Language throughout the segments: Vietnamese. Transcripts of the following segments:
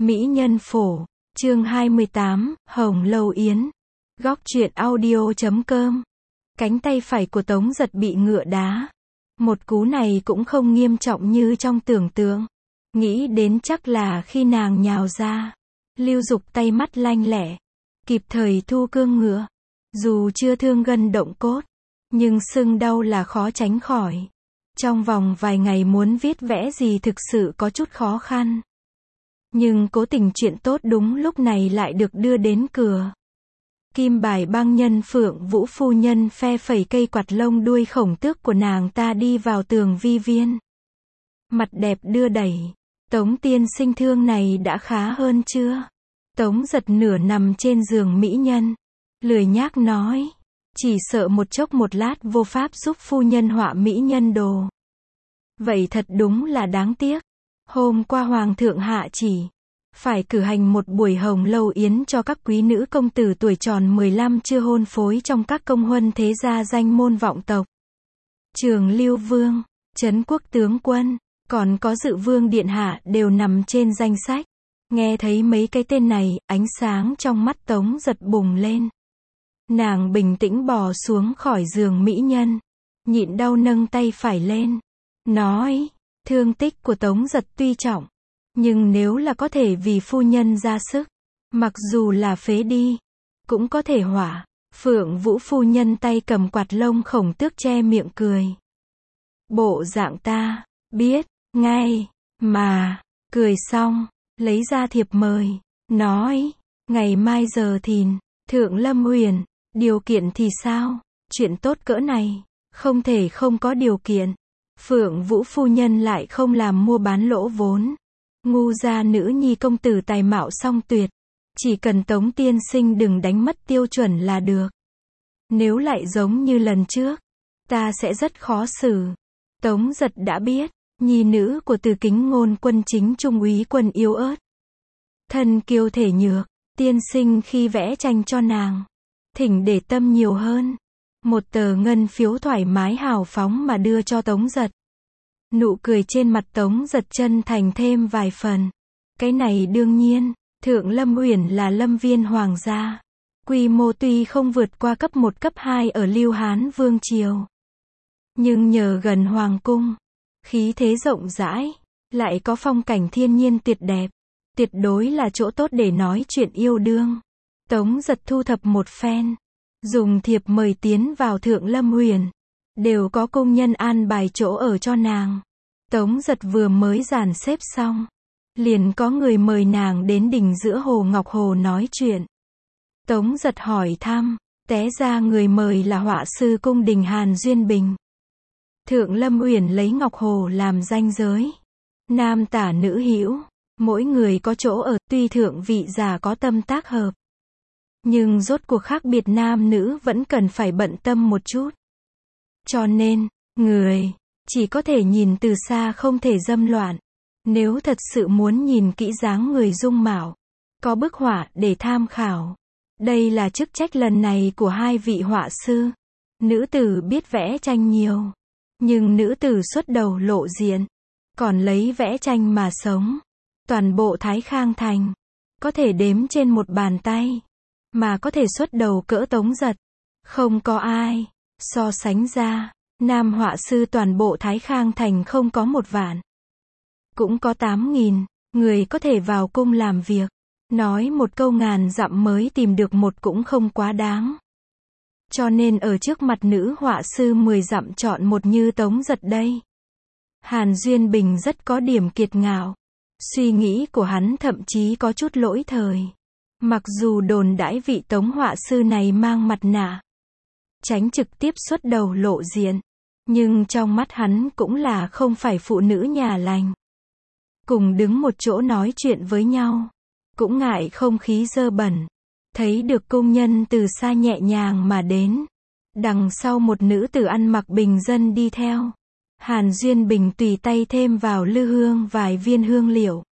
Mỹ nhân phổ, chương 28, Hồng Lâu Yến. Góc truyện audio.com. Cánh tay phải của Tống Giật bị ngựa đá. Một cú này cũng không nghiêm trọng như trong tưởng tượng. Nghĩ đến chắc là khi nàng nhào ra. Lưu Dục tay mắt lanh lẹ, kịp thời thu cương ngựa. Dù chưa thương gân động cốt, nhưng sưng đau là khó tránh khỏi. Trong vòng vài ngày muốn viết vẽ gì thực sự có chút khó khăn. Nhưng cố tình chuyện tốt đúng lúc này lại được đưa đến cửa. Kim bài băng nhân Phượng Vũ phu nhân phe phẩy cây quạt lông đuôi khổng tước của nàng ta đi vào tường vi viên. Mặt đẹp đưa đẩy. Tống tiên sinh thương này đã khá hơn chưa? Tống Giật nửa nằm trên giường mỹ nhân. Lười nhác nói. Chỉ sợ một chốc một lát vô pháp giúp phu nhân họa mỹ nhân đồ. Vậy thật đúng là đáng tiếc. Hôm qua Hoàng thượng hạ chỉ phải cử hành một buổi hồng lâu yến cho các quý nữ công tử tuổi tròn 15 chưa hôn phối trong các công huân thế gia danh môn vọng tộc. Trường Lưu Vương, Trấn Quốc tướng quân, còn có Dự Vương điện hạ đều nằm trên danh sách. Nghe thấy mấy cái tên này, ánh sáng trong mắt Tống Giật bùng lên. Nàng bình tĩnh bò xuống khỏi giường mỹ nhân, nhịn đau nâng tay phải lên, nói, thương tích của Tống Giật tuy trọng, nhưng nếu là có thể vì phu nhân ra sức, mặc dù là phế đi, cũng có thể hỏa. Phượng Vũ phu nhân tay cầm quạt lông khổng tước che miệng cười. Bộ dạng ta, biết, ngay, mà, cười xong, lấy ra thiệp mời, nói, ngày mai giờ thìn, Thượng Lâm Huyền, điều kiện thì sao? Chuyện tốt cỡ này, không thể không có điều kiện. Phượng Vũ phu nhân lại không làm mua bán lỗ vốn. Ngu gia nữ nhi công tử tài mạo song tuyệt. Chỉ cần Tống tiên sinh đừng đánh mất tiêu chuẩn là được. Nếu lại giống như lần trước, ta sẽ rất khó xử. Tống Giật đã biết, nhi nữ của Từ Kính Ngôn quân chính trung úy quân yếu ớt. Thân kiêu thể nhược, tiên sinh khi vẽ tranh cho nàng, thỉnh để tâm nhiều hơn. Một tờ ngân phiếu thoải mái hào phóng mà đưa cho Tống Giật. Nụ cười trên mặt Tống Giật chân thành thêm vài phần. Cái này đương nhiên, Thượng Lâm Uyển là lâm viên hoàng gia. Quy mô tuy không vượt qua cấp 1 cấp 2 ở Lưu Hán Vương Triều. Nhưng nhờ gần hoàng cung, khí thế rộng rãi, lại có phong cảnh thiên nhiên tuyệt đẹp. Tuyệt đối là chỗ tốt để nói chuyện yêu đương. Tống Giật thu thập một phen, dùng thiệp mời tiến vào Thượng Lâm Huyền. Đều có công nhân an bài chỗ ở cho nàng. Tống Giật vừa mới dàn xếp xong, liền có người mời nàng đến đỉnh giữa Hồ Ngọc Hồ nói chuyện. Tống Giật hỏi thăm, té ra người mời là họa sư cung đình Hàn Duyên Bình. Thượng Lâm Uyển lấy Ngọc Hồ làm ranh giới. Nam tả nữ hữu, mỗi người có chỗ ở, tuy thượng vị già có tâm tác hợp. Nhưng rốt cuộc khác biệt nam nữ vẫn cần phải bận tâm một chút. Cho nên, người chỉ có thể nhìn từ xa không thể dâm loạn. Nếu thật sự muốn nhìn kỹ dáng người dung mạo, có bức họa để tham khảo. Đây là chức trách lần này của hai vị họa sư. Nữ tử biết vẽ tranh nhiều, nhưng nữ tử xuất đầu lộ diện, còn lấy vẽ tranh mà sống. Toàn bộ Thái Khang Thành, có thể đếm trên một bàn tay, mà có thể xuất đầu cỡ Tống Giật. Không có ai. So sánh ra, nam họa sư toàn bộ Thái Khang Thành không có 1 vạn. Cũng có 8.000 người có thể vào cung làm việc. Nói một câu ngàn dặm mới tìm được một cũng không quá đáng. Cho nên ở trước mặt nữ họa sư 10 dặm chọn một như Tống Giật đây. Hàn Duyên Bình rất có điểm kiệt ngạo. Suy nghĩ của hắn thậm chí có chút lỗi thời. Mặc dù đồn đãi vị Tống họa sư này mang mặt nạ, tránh trực tiếp xuất đầu lộ diện, nhưng trong mắt hắn cũng là không phải phụ nữ nhà lành. Cùng đứng một chỗ nói chuyện với nhau, cũng ngại không khí dơ bẩn. Thấy được công nhân từ xa nhẹ nhàng mà đến, đằng sau một nữ tử ăn mặc bình dân đi theo. Hàn Duyên Bình tùy tay thêm vào lư hương vài viên hương liệu.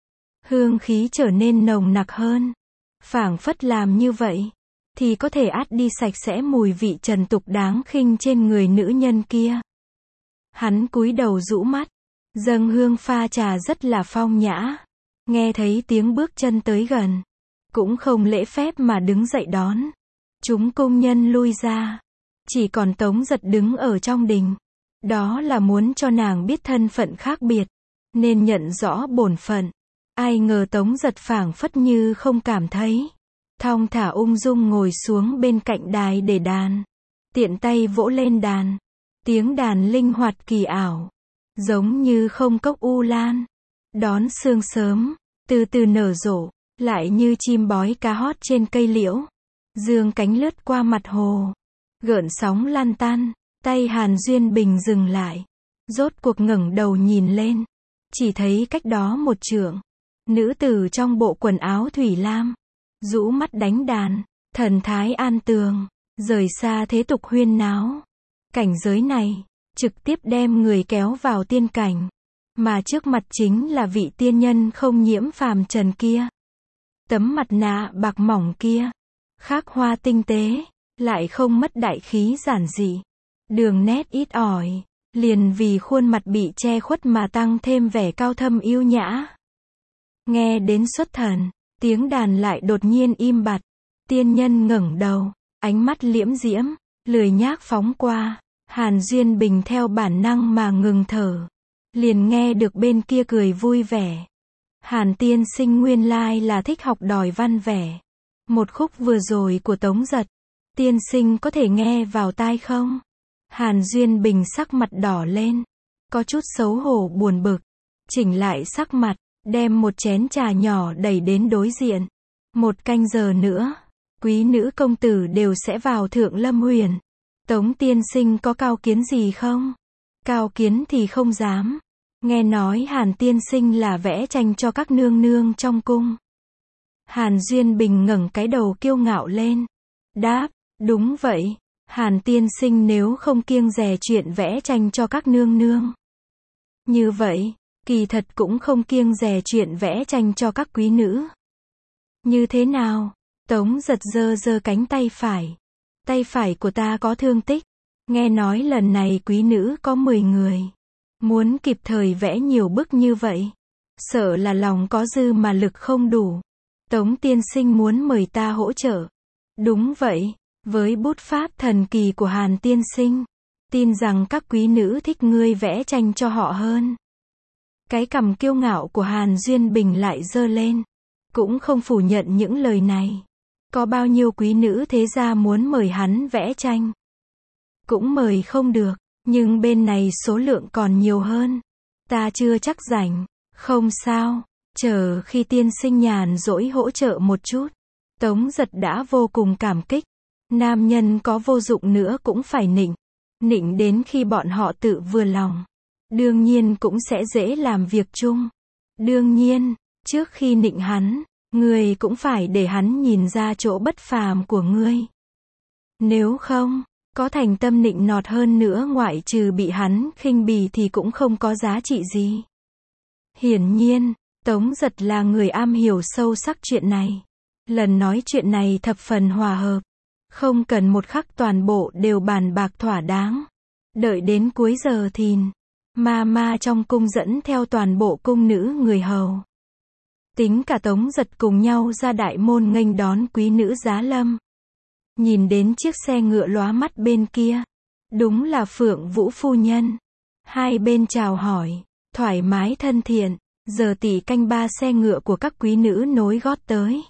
Hương khí trở nên nồng nặc hơn. Phảng phất làm như vậy thì có thể át đi sạch sẽ mùi vị trần tục đáng khinh trên người nữ nhân kia. Hắn cúi đầu rũ mắt, dâng hương pha trà rất là phong nhã. nghe thấy tiếng bước chân tới gần, cũng không lễ phép mà đứng dậy đón. Chúng công nhân lui ra, chỉ còn Tống Giật đứng ở trong đình. Đó là muốn cho nàng biết thân phận khác biệt, nên nhận rõ bổn phận. Ai ngờ Tống Giật phảng phất như không cảm thấy, thong thả ung dung ngồi xuống bên cạnh đài để đàn, tiện tay vỗ lên đàn. Tiếng đàn linh hoạt kỳ ảo, giống như không cốc u lan, đón sương sớm, từ từ nở rộ, lại như chim bói cá hót trên cây liễu, dương cánh lướt qua mặt hồ, gợn sóng lan tan. Tay Hàn Duyên Bình dừng lại, rốt cuộc ngẩng đầu nhìn lên, chỉ thấy cách đó một trượng, nữ tử trong bộ quần áo thủy lam, rũ mắt đánh đàn, thần thái an tường, rời xa thế tục huyên náo. Cảnh giới này, trực tiếp đem người kéo vào tiên cảnh, mà trước mặt chính là vị tiên nhân không nhiễm phàm trần kia. Tấm mặt nạ bạc mỏng kia, khắc hoa tinh tế, lại không mất đại khí giản dị. Đường nét ít ỏi, liền vì khuôn mặt bị che khuất mà tăng thêm vẻ cao thâm yêu nhã. Nghe đến xuất thần, tiếng đàn lại đột nhiên im bặt. Tiên nhân ngẩng đầu, ánh mắt liễm diễm, lười nhác phóng qua. Hàn Duyên Bình theo bản năng mà ngừng thở. Liền nghe được bên kia cười vui vẻ. Hàn tiên sinh nguyên lai là thích học đòi văn vẻ. Một khúc vừa rồi của Tống Giật, tiên sinh có thể nghe vào tai không? Hàn Duyên Bình sắc mặt đỏ lên, có chút xấu hổ buồn bực, chỉnh lại sắc mặt, đem một chén trà nhỏ đẩy đến đối diện. 1 canh giờ nữa, quý nữ công tử đều sẽ vào Thượng Lâm Huyền. Tống tiên sinh có cao kiến gì không? Cao kiến thì không dám. Nghe nói Hàn tiên sinh là vẽ tranh cho các nương nương trong cung. Hàn Duyên Bình ngẩng cái đầu kiêu ngạo lên, đáp, đúng vậy. Hàn tiên sinh nếu không kiêng dè chuyện vẽ tranh cho các nương nương, như vậy, kỳ thật cũng không kiêng dè chuyện vẽ tranh cho các quý nữ. Như thế nào? Tống Giật giơ giơ cánh tay phải. Tay phải của ta có thương tích. Nghe nói lần này quý nữ có 10 người. Muốn kịp thời vẽ nhiều bức như vậy, sợ là lòng có dư mà lực không đủ. Tống tiên sinh muốn mời ta hỗ trợ. Đúng vậy. Với bút pháp thần kỳ của Hàn tiên sinh, tin rằng các quý nữ thích ngươi vẽ tranh cho họ hơn. Cái cằm kiêu ngạo của Hàn Duyên Bình lại giơ lên, cũng không phủ nhận những lời này. Có bao nhiêu quý nữ thế gia muốn mời hắn vẽ tranh, cũng mời không được, nhưng bên này số lượng còn nhiều hơn. Ta chưa chắc rảnh. Không sao, chờ khi tiên sinh nhàn rỗi hỗ trợ một chút. Tống Giật đã vô cùng cảm kích. Nam nhân có vô dụng nữa cũng phải nịnh. Nịnh đến khi bọn họ tự vừa lòng. Đương nhiên cũng sẽ dễ làm việc chung. Đương nhiên, trước khi nịnh hắn, ngươi cũng phải để hắn nhìn ra chỗ bất phàm của ngươi. Nếu không, có thành tâm nịnh nọt hơn nữa ngoại trừ bị hắn khinh bỉ thì cũng không có giá trị gì. Hiển nhiên, Tống Giật là người am hiểu sâu sắc chuyện này. Lần nói chuyện này thập phần hòa hợp. Không cần một khắc toàn bộ đều bàn bạc thỏa đáng. Đợi đến cuối giờ thìn, ma trong cung dẫn theo toàn bộ cung nữ người hầu. Tính cả Tống Giật cùng nhau ra đại môn nghênh đón quý nữ giá lâm. Nhìn đến chiếc xe ngựa lóa mắt bên kia. Đúng là Phượng Vũ phu nhân. Hai bên chào hỏi, thoải mái thân thiện. Giờ tỷ canh 3 xe ngựa của các quý nữ nối gót tới.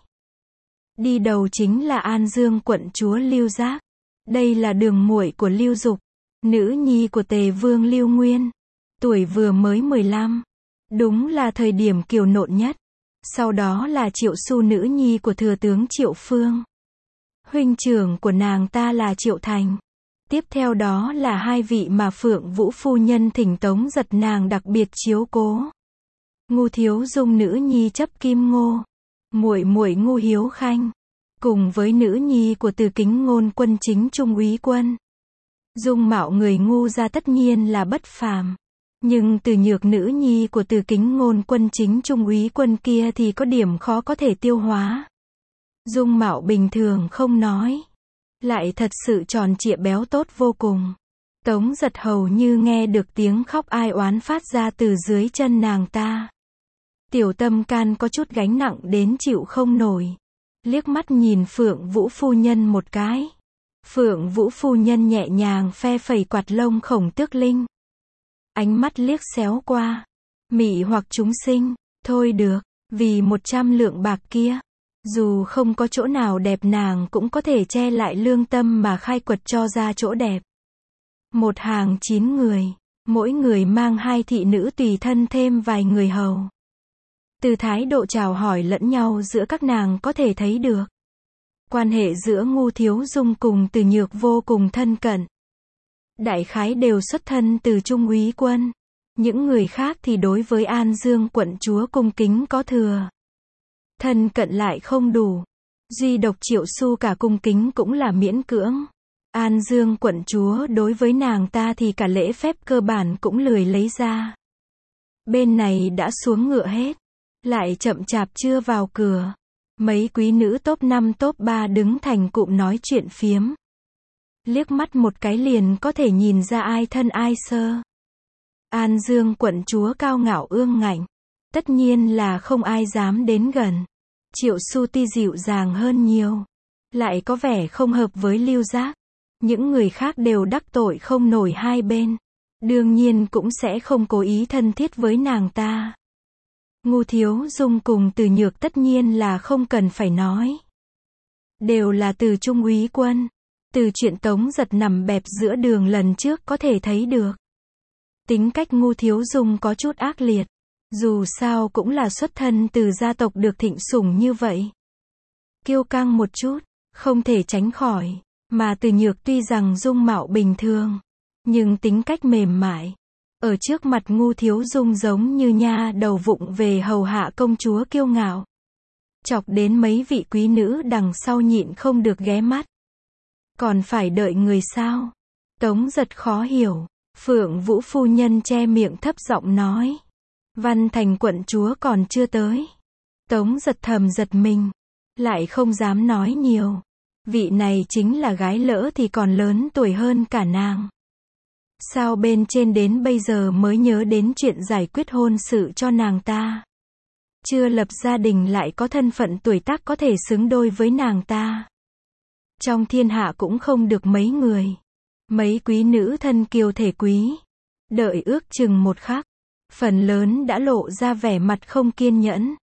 Đi đầu chính là An Dương quận chúa Lưu Giác. Đây là đường muội của Lưu Dục, nữ nhi của Tề Vương Lưu Nguyên. Tuổi vừa mới 15. Đúng là thời điểm kiều nộn nhất. Sau đó là Triệu Xu nữ nhi của thừa tướng Triệu Phương. Huynh trưởng của nàng ta là Triệu Thành. Tiếp theo đó là hai vị mà Phượng Vũ phu nhân thỉnh Tống Giật nàng đặc biệt chiếu cố. Ngu Thiếu Dung nữ nhi Chấp Kim Ngô, muội muội Ngu Hiếu Khanh, cùng với nữ nhi của Từ Kính Ngôn quân chính trung úy quân. Dung mạo người Ngu gia tất nhiên là bất phàm, nhưng Từ Nhược nữ nhi của Từ Kính Ngôn quân chính trung úy quân kia thì có điểm khó có thể tiêu hóa. Dung mạo bình thường không nói, lại thật sự tròn trịa béo tốt vô cùng. Tống Giật hầu như nghe được tiếng khóc ai oán phát ra từ dưới chân nàng ta. Tiểu Tâm Can có chút gánh nặng đến chịu không nổi. Liếc mắt nhìn Phượng Vũ phu nhân một cái. Phượng Vũ phu nhân nhẹ nhàng phe phẩy quạt lông Khổng Tước Linh. Ánh mắt liếc xéo qua. Mị hoặc chúng sinh, thôi được, vì 100 lượng bạc kia. Dù không có chỗ nào đẹp nàng cũng có thể che lại lương tâm mà khai quật cho ra chỗ đẹp. Một hàng 9 người, mỗi người mang 2 thị nữ tùy thân thêm vài người hầu. Từ thái độ chào hỏi lẫn nhau giữa các nàng có thể thấy được. Quan hệ giữa Ngu Thiếu Dung cùng Từ Nhược vô cùng thân cận. Đại khái đều xuất thân từ Trung úy quân. Những người khác thì đối với An Dương quận chúa cung kính có thừa. Thân cận lại không đủ. Duy độc Triệu Xu cả cung kính cũng là miễn cưỡng. An Dương quận chúa đối với nàng ta thì cả lễ phép cơ bản cũng lười lấy ra. Bên này đã xuống ngựa hết. Lại chậm chạp chưa vào cửa. Mấy quý nữ top 5 top 3 đứng thành cụm nói chuyện phiếm. Liếc mắt một cái liền có thể nhìn ra ai thân ai sơ. An Dương quận chúa cao ngạo ương ngạnh. Tất nhiên là không ai dám đến gần. Triệu Xu ti dịu dàng hơn nhiều. Lại có vẻ không hợp với Lưu Giác. Những người khác đều đắc tội không nổi hai bên. Đương nhiên cũng sẽ không cố ý thân thiết với nàng ta. Ngu Thiếu Dung cùng Từ Nhược tất nhiên là không cần phải nói. Đều là từ Trung úy quân. Từ chuyện Tống Giật nằm bẹp giữa đường lần trước có thể thấy được. Tính cách Ngu Thiếu Dung có chút ác liệt. Dù sao cũng là xuất thân từ gia tộc được thịnh sủng như vậy. Kiêu căng một chút, không thể tránh khỏi. Mà Từ Nhược tuy rằng dung mạo bình thường, nhưng tính cách mềm mại. Ở trước mặt Ngu Thiếu Dung giống như nha đầu vụng về hầu hạ công chúa kiêu ngạo. Chọc đến mấy vị quý nữ đằng sau nhịn không được ghé mắt. Còn phải đợi người sao? Tống Giật khó hiểu. Phượng Vũ phu nhân che miệng thấp giọng nói. Văn Thành quận chúa còn chưa tới. Tống Giật thầm giật mình. Lại không dám nói nhiều. Vị này chính là gái lỡ thì còn lớn tuổi hơn cả nàng. Sao bên trên đến bây giờ mới nhớ đến chuyện giải quyết hôn sự cho nàng ta? Chưa lập gia đình lại có thân phận tuổi tác có thể xứng đôi với nàng ta. Trong thiên hạ cũng không được mấy người. Mấy quý nữ thân kiều thể quý. Đợi ước chừng một khắc. Phần lớn đã lộ ra vẻ mặt không kiên nhẫn.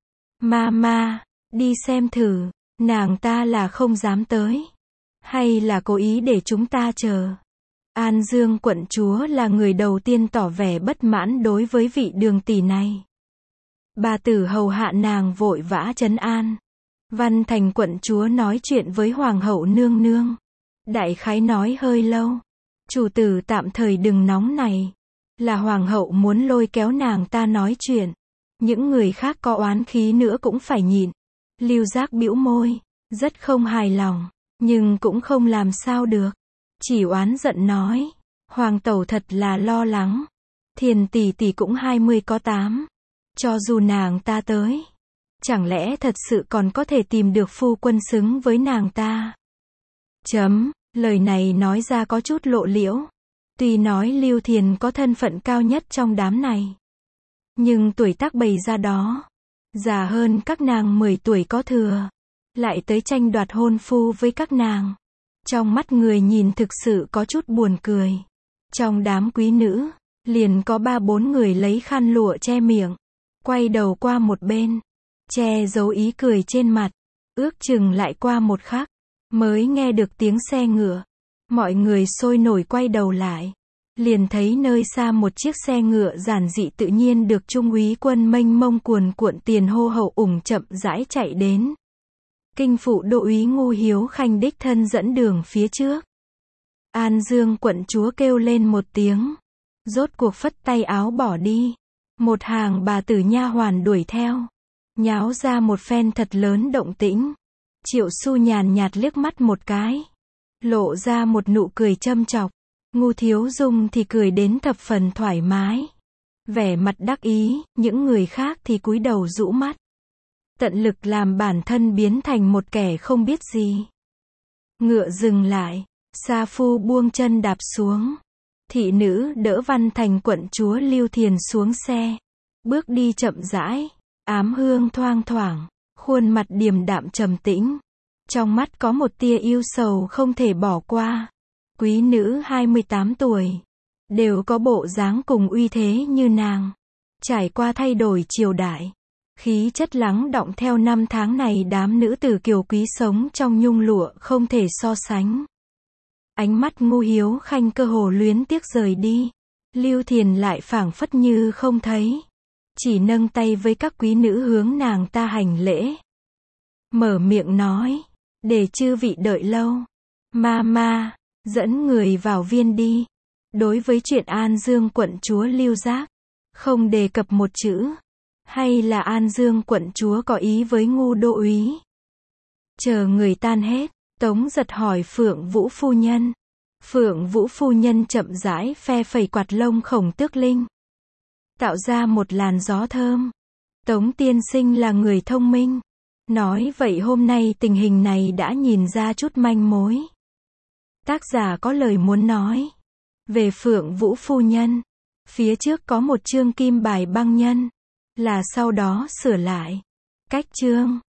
Ma, đi xem thử. Nàng ta là không dám tới. Hay là cố ý để chúng ta chờ. An Dương quận chúa là người đầu tiên tỏ vẻ bất mãn đối với vị đường tỷ này. Bà tử hầu hạ nàng vội vã trấn an. Văn Thành quận chúa nói chuyện với hoàng hậu nương nương. Đại khái nói hơi lâu. Chủ tử tạm thời đừng nóng này. Là hoàng hậu muốn lôi kéo nàng ta nói chuyện. Những người khác có oán khí nữa cũng phải nhịn. Lưu Giác bĩu môi. Rất không hài lòng. Nhưng cũng không làm sao được. Chỉ oán giận nói. Hoàng tẩu thật là lo lắng. Thiền tỷ tỷ cũng 20 có 8. Cho dù nàng ta tới. Chẳng lẽ thật sự còn có thể tìm được phu quân xứng với nàng ta? Lời này nói ra có chút lộ liễu. Tuy nói Lưu Thiền có thân phận cao nhất trong đám này. Nhưng tuổi tác bày ra đó. Già hơn các nàng 10 tuổi có thừa. Lại tới tranh đoạt hôn phu với các nàng. Trong mắt người nhìn thực sự có chút buồn cười. Trong đám quý nữ, liền có 3-4 người lấy khăn lụa che miệng. Quay đầu qua một bên. Che giấu ý cười trên mặt. Ước chừng lại qua một khắc. Mới nghe được tiếng xe ngựa. Mọi người sôi nổi quay đầu lại. Liền thấy nơi xa một chiếc xe ngựa giản dị tự nhiên được Trung úy quân mênh mông cuồn cuộn tiền hô hậu ủng chậm rãi chạy đến. Kinh phụ Đô úy Ngu Hiếu Khanh đích thân dẫn đường phía trước. An Dương quận chúa kêu lên một tiếng. Rốt cuộc phất tay áo bỏ đi. Một hàng bà tử nha hoàn đuổi theo. Nháo ra một phen thật lớn động tĩnh. Triệu Xu nhàn nhạt liếc mắt một cái. Lộ ra một nụ cười châm chọc. Ngu Thiếu Dung thì cười đến thập phần thoải mái. Vẻ mặt đắc ý, những người khác thì cúi đầu rũ mắt. Tận lực làm bản thân biến thành một kẻ không biết gì. Ngựa dừng lại. Sa phu buông chân đạp xuống. Thị nữ đỡ Văn Thành quận chúa Lưu Thiền xuống xe. Bước đi chậm rãi. ám hương thoang thoảng, khuôn mặt điềm đạm trầm tĩnh. Trong mắt có một tia yêu sầu không thể bỏ qua. Quý nữ 28 tuổi, đều có bộ dáng cùng uy thế như nàng. Trải qua thay đổi triều đại, khí chất lắng đọng theo năm tháng này đám nữ tử kiều quý sống trong nhung lụa không thể so sánh. Ánh mắt Ngu Hiếu Khanh cơ hồ luyến tiếc rời đi. Lưu Thiền lại phảng phất như không thấy. Chỉ nâng tay với các quý nữ hướng nàng ta hành lễ. Mở miệng nói, để chư vị đợi lâu. Ma, dẫn người vào viên đi. Đối với chuyện An Dương quận chúa Lưu Giác, không đề cập một chữ. Hay là An Dương quận chúa có ý với Ngu đô úy? Chờ người tan hết, Tống Giật hỏi Phượng Vũ phu nhân. Phượng Vũ phu nhân chậm rãi phe phẩy quạt lông Khổng Tước Linh, tạo ra một làn gió thơm. Tống tiên sinh là người thông minh. Nói vậy hôm nay tình hình này đã nhìn ra chút manh mối. Tác giả có lời muốn nói. Về Phượng Vũ phu nhân, phía trước có một chương kim bài băng nhân, là sau đó sửa lại. Cách chương